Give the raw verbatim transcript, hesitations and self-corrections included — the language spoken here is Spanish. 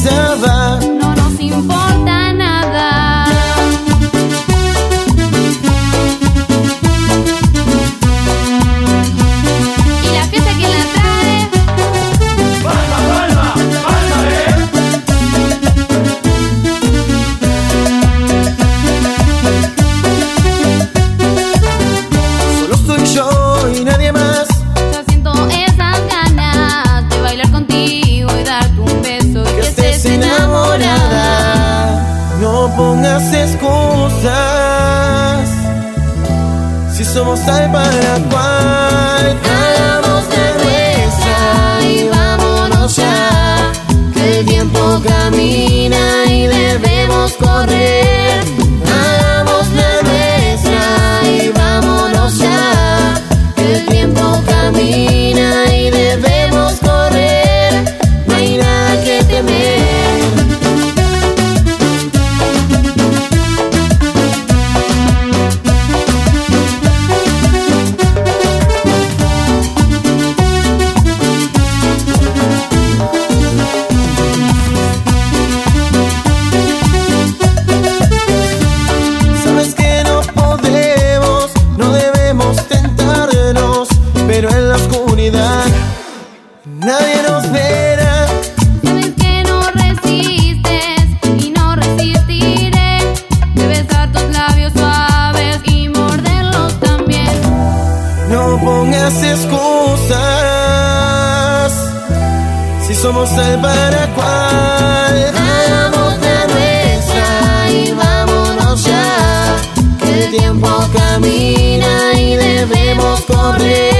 pensaba. No nos importa nada. Y la fiesta que la trae. ¡Palma, palma, palma, eh! Solo soy yo y nadie más. Yo siento esas ganas de bailar contigo y darte un beso y que estés enamorada. No pongas excusas. Si somos tal para cual, Hagamos la nuestra y vámonos ya, que el tiempo camina y debemos correr. Hagamos la nuestra y vámonos ya, que el tiempo camina y debemos correr. No hay nada que temer. sabes que no podemos, no debemos tentarnos, pero en la oscuridad nadie nos verá. Sabes que no resistes y no resistiré de besar tus labios suaves y morderlos también. No pongas excusas. Si somos el para cual, Hagamos la nuestra y vámonos ya, que el tiempo camina y debemos correr.